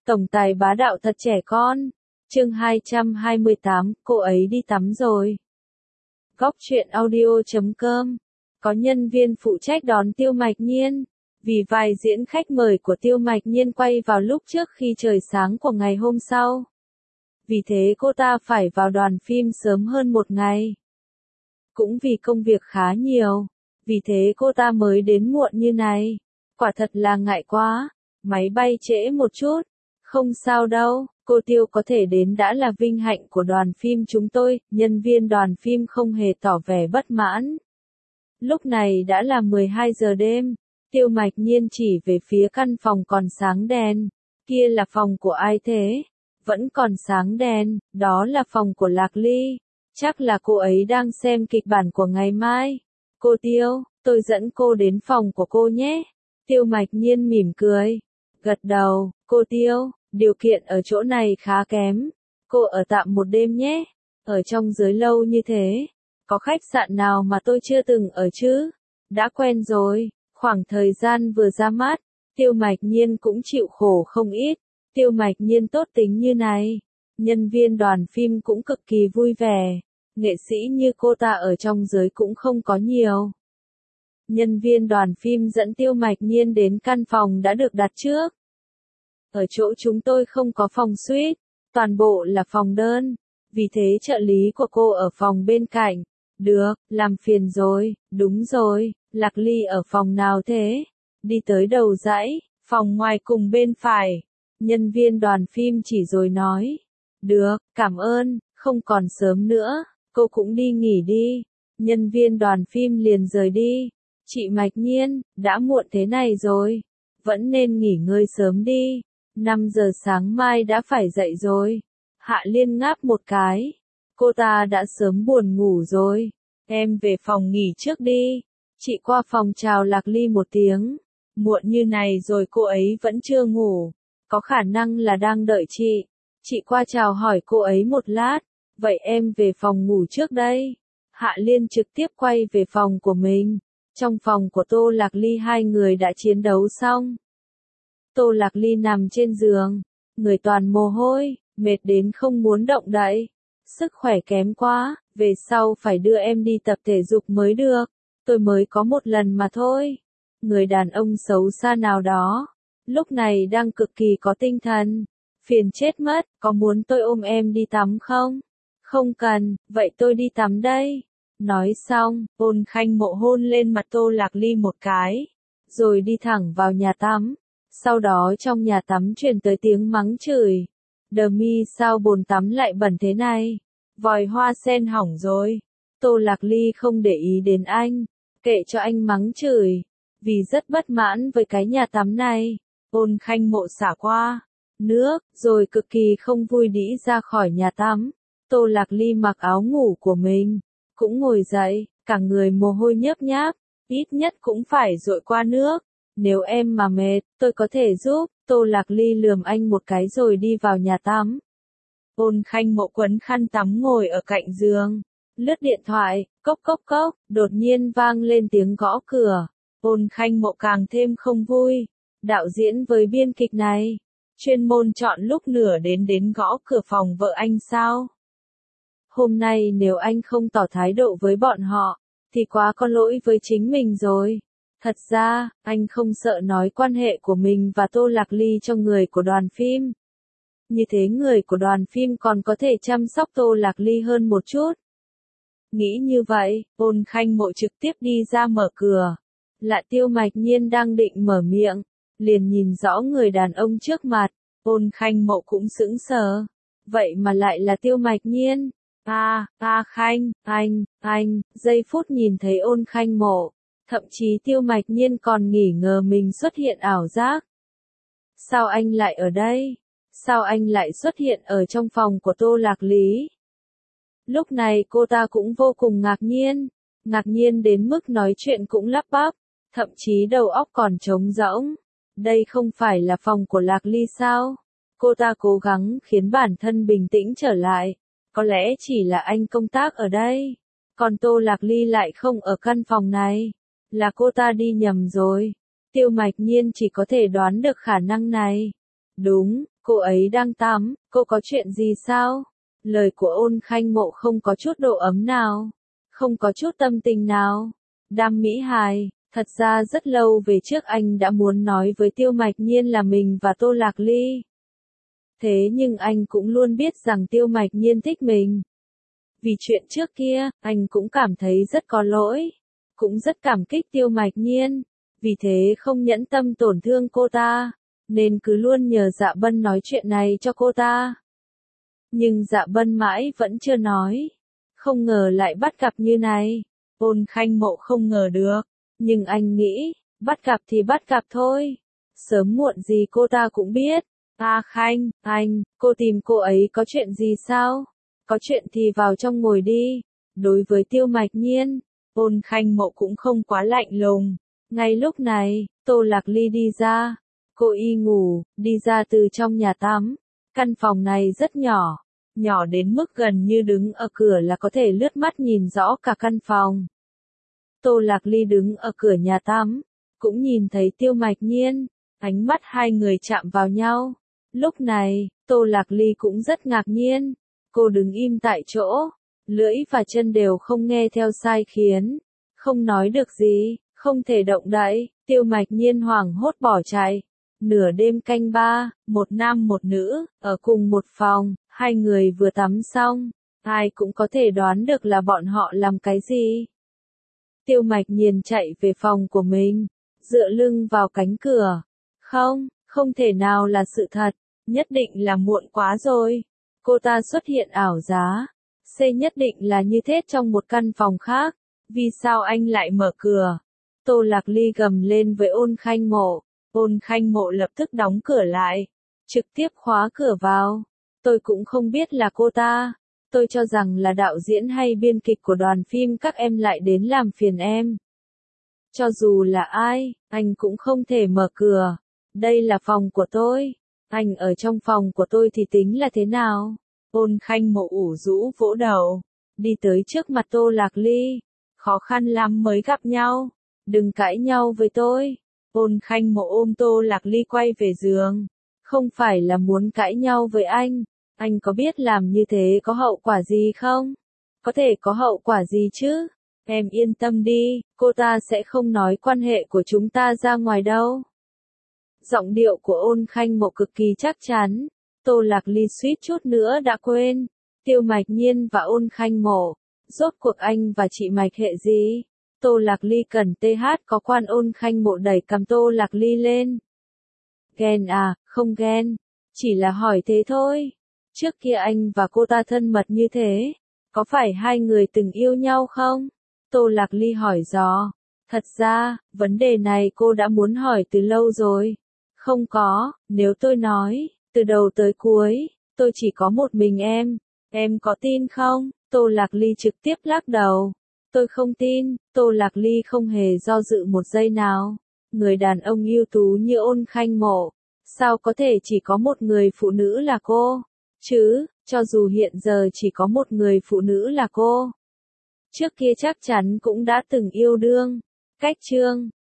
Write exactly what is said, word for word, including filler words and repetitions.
Tổng tài bá đạo thật trẻ con. Chương hai trăm hai mươi tám, cô ấy đi tắm rồi. Góc truyện audio chấm com. Có nhân viên phụ trách đón Tiêu Mạch Nhiên. Vì vài diễn khách mời của Tiêu Mạch Nhiên quay vào lúc trước khi trời sáng của ngày hôm sau. Vì thế cô ta phải vào đoàn phim sớm hơn một ngày. Cũng vì công việc khá nhiều. Vì thế cô ta mới đến muộn như này. Quả thật là ngại quá. Máy bay trễ một chút. Không sao đâu, cô Tiêu có thể đến đã là vinh hạnh của đoàn phim chúng tôi, nhân viên đoàn phim không hề tỏ vẻ bất mãn. Lúc này đã là mười hai giờ đêm, Tiêu Mạch Nhiên chỉ về phía căn phòng còn sáng đèn. Kia là phòng của ai thế? Vẫn còn sáng đèn, đó là phòng của Lạc Ly. Chắc là cô ấy đang xem kịch bản của ngày mai. Cô Tiêu, tôi dẫn cô đến phòng của cô nhé. Tiêu Mạch Nhiên mỉm cười. Gật đầu, cô Tiêu, điều kiện ở chỗ này khá kém. Cô ở tạm một đêm nhé. Ở trong dưới lâu như thế. Có khách sạn nào mà tôi chưa từng ở chứ? Đã quen rồi, khoảng thời gian vừa ra mắt, Tiêu Mạch Nhiên cũng chịu khổ không ít. Tiêu Mạch Nhiên tốt tính như này. Nhân viên đoàn phim cũng cực kỳ vui vẻ. Nghệ sĩ như cô ta ở trong giới cũng không có nhiều. Nhân viên đoàn phim dẫn Tiêu Mạch Nhiên đến căn phòng đã được đặt trước. Ở chỗ chúng tôi không có phòng suite, toàn bộ là phòng đơn. Vì thế trợ lý của cô ở phòng bên cạnh. Được, làm phiền rồi, đúng rồi, Lạc Ly ở phòng nào thế? Đi tới đầu dãy, phòng ngoài cùng bên phải. Nhân viên đoàn phim chỉ rồi nói. Được, cảm ơn, không còn sớm nữa, cô cũng đi nghỉ đi. Nhân viên đoàn phim liền rời đi. Chị Mạch Nhiên, đã muộn thế này rồi, vẫn nên nghỉ ngơi sớm đi. năm giờ sáng mai đã phải dậy rồi. Hạ Liên ngáp một cái. Cô ta đã sớm buồn ngủ rồi. Em về phòng nghỉ trước đi. Chị qua phòng chào Lạc Ly một tiếng. Muộn như này rồi cô ấy vẫn chưa ngủ. Có khả năng là đang đợi chị. Chị qua chào hỏi cô ấy một lát. Vậy em về phòng ngủ trước đây. Hạ Liên trực tiếp quay về phòng của mình. Trong phòng của Tô Lạc Ly hai người đã chiến đấu xong. Tô Lạc Ly nằm trên giường, người toàn mồ hôi, mệt đến không muốn động đậy. Sức khỏe kém quá, về sau phải đưa em đi tập thể dục mới được. Tôi mới có một lần mà thôi. Người đàn ông xấu xa nào đó, lúc này đang cực kỳ có tinh thần. Phiền chết mất, có muốn tôi ôm em đi tắm không? Không cần, vậy tôi đi tắm đây. Nói xong, Ôn Khanh Mộ hôn lên mặt Tô Lạc Ly một cái, rồi đi thẳng vào nhà tắm. Sau đó trong nhà tắm truyền tới tiếng mắng chửi. Đờ mi sao bồn tắm lại bẩn thế này? Vòi hoa sen hỏng rồi. Tô Lạc Ly không để ý đến anh, kệ cho anh mắng chửi. Vì rất bất mãn với cái nhà tắm này, Ôn Khanh Mộ xả qua nước, rồi cực kỳ không vui đĩ ra khỏi nhà tắm. Tô Lạc Ly mặc áo ngủ của mình, cũng ngồi dậy, cả người mồ hôi nhớp nháp, ít nhất cũng phải dội qua nước. Nếu em mà mệt, tôi có thể giúp. Tô Lạc Ly lườm anh một cái rồi đi vào nhà tắm. Ôn Khanh Mộ quấn khăn tắm ngồi ở cạnh giường, lướt điện thoại, cốc cốc cốc, đột nhiên vang lên tiếng gõ cửa. Ôn Khanh Mộ càng thêm không vui. Đạo diễn với biên kịch này, chuyên môn chọn lúc nửa đến đến gõ cửa phòng vợ anh sao? Hôm nay nếu anh không tỏ thái độ với bọn họ, thì quá có lỗi với chính mình rồi. Thật ra, anh không sợ nói quan hệ của mình và Tô Lạc Ly cho người của đoàn phim. Như thế người của đoàn phim còn có thể chăm sóc Tô Lạc Ly hơn một chút. Nghĩ như vậy, Ôn Khanh Mộ trực tiếp đi ra mở cửa. Lại Tiêu Mạch Nhiên đang định mở miệng, liền nhìn rõ người đàn ông trước mặt. Ôn Khanh Mộ cũng sững sờ. Vậy mà lại là Tiêu Mạch Nhiên. À, à Khanh, anh, anh, giây phút nhìn thấy Ôn Khanh Mộ. Thậm chí Tiêu Mạch Nhiên còn nghỉ ngờ mình xuất hiện ảo giác. Sao anh lại ở đây? Sao anh lại xuất hiện ở trong phòng của Tô Lạc Lý? Lúc này cô ta cũng vô cùng ngạc nhiên. Ngạc nhiên đến mức nói chuyện cũng lắp bắp. Thậm chí đầu óc còn trống rỗng. Đây không phải là phòng của Lạc Ly sao? Cô ta cố gắng khiến bản thân bình tĩnh trở lại. Có lẽ chỉ là anh công tác ở đây. Còn Tô Lạc Ly lại không ở căn phòng này. Là cô ta đi nhầm rồi. Tiêu Mạch Nhiên chỉ có thể đoán được khả năng này. Đúng, cô ấy đang tắm, cô có chuyện gì sao? Lời của Ôn Khanh Mộ không có chút độ ấm nào, không có chút tâm tình nào. Đam Mỹ Hài, thật ra rất lâu về trước anh đã muốn nói với Tiêu Mạch Nhiên là mình và Tô Lạc Ly. Thế nhưng anh cũng luôn biết rằng Tiêu Mạch Nhiên thích mình. Vì chuyện trước kia, anh cũng cảm thấy rất có lỗi, cũng rất cảm kích Tiêu Mạch Nhiên, vì thế không nhẫn tâm tổn thương cô ta, nên cứ luôn nhờ Dạ Bân nói chuyện này cho cô ta. Nhưng Dạ Bân mãi vẫn chưa nói, không ngờ lại bắt gặp như này. Ôn Khanh Mộ không ngờ được, nhưng anh nghĩ, bắt gặp thì bắt gặp thôi, sớm muộn gì cô ta cũng biết. A Khanh, anh, cô tìm cô ấy có chuyện gì sao? Có chuyện thì vào trong ngồi đi. Đối với Tiêu Mạch Nhiên, Ôn Khanh Mộ cũng không quá lạnh lùng. Ngay lúc này, Tô Lạc Ly đi ra. Cô y ngủ, đi ra từ trong nhà tắm. Căn phòng này rất nhỏ, nhỏ đến mức gần như đứng ở cửa là có thể lướt mắt nhìn rõ cả căn phòng. Tô Lạc Ly đứng ở cửa nhà tắm, cũng nhìn thấy Tiêu Mạch Nhiên, ánh mắt hai người chạm vào nhau. Lúc này, Tô Lạc Ly cũng rất ngạc nhiên, cô đứng im tại chỗ, lưỡi và chân đều không nghe theo sai khiến, không nói được gì, không thể động đậy. Tiêu Mạch Nhiên hoảng hốt bỏ chạy. Nửa đêm canh ba, một nam một nữ, ở cùng một phòng, hai người vừa tắm xong, ai cũng có thể đoán được là bọn họ làm cái gì. Tiêu Mạch Nhiên chạy về phòng của mình, dựa lưng vào cánh cửa. Không, không thể nào là sự thật, nhất định là muộn quá rồi. Cô ta xuất hiện ảo giá. C nhất định là như thế trong một căn phòng khác. Vì sao anh lại mở cửa? Tô Lạc Ly gầm lên với Ôn Khanh Mộ. Ôn Khanh Mộ lập tức đóng cửa lại, trực tiếp khóa cửa vào. Tôi cũng không biết là cô ta. Tôi cho rằng là đạo diễn hay biên kịch của đoàn phim các em lại đến làm phiền em. Cho dù là ai, anh cũng không thể mở cửa. Đây là phòng của tôi. Anh ở trong phòng của tôi thì tính là thế nào? Ôn Khanh Mộ ủ rũ vỗ đầu, đi tới trước mặt Tô Lạc Ly. Khó khăn lắm mới gặp nhau. Đừng cãi nhau với tôi. Ôn Khanh Mộ ôm Tô Lạc Ly quay về giường. Không phải là muốn cãi nhau với anh. Anh có biết làm như thế có hậu quả gì không? Có thể có hậu quả gì chứ? Em yên tâm đi, cô ta sẽ không nói quan hệ của chúng ta ra ngoài đâu. Giọng điệu của Ôn Khanh Mộ cực kỳ chắc chắn. Tô Lạc Ly suýt chút nữa đã quên. Tiêu Mạch Nhiên và Ôn Khanh Mộ. Rốt cuộc anh và chị Mạch hệ gì? Tô Lạc Ly cần tê hát có quan. Ôn Khanh Mộ đẩy cầm Tô Lạc Ly lên. Ghen à, không ghen. Chỉ là hỏi thế thôi. Trước kia anh và cô ta thân mật như thế. Có phải hai người từng yêu nhau không? Tô Lạc Ly hỏi dò. Thật ra, vấn đề này cô đã muốn hỏi từ lâu rồi. Không có, nếu tôi nói, từ đầu tới cuối, tôi chỉ có một mình em. Em có tin không? Tô Lạc Ly trực tiếp lắc đầu. Tôi không tin. Tô Lạc Ly không hề do dự một giây nào. Người đàn ông ưu tú như Ôn Khanh Mộ, sao có thể chỉ có một người phụ nữ là cô? Chứ, cho dù hiện giờ chỉ có một người phụ nữ là cô. Trước kia chắc chắn cũng đã từng yêu đương. Cách chương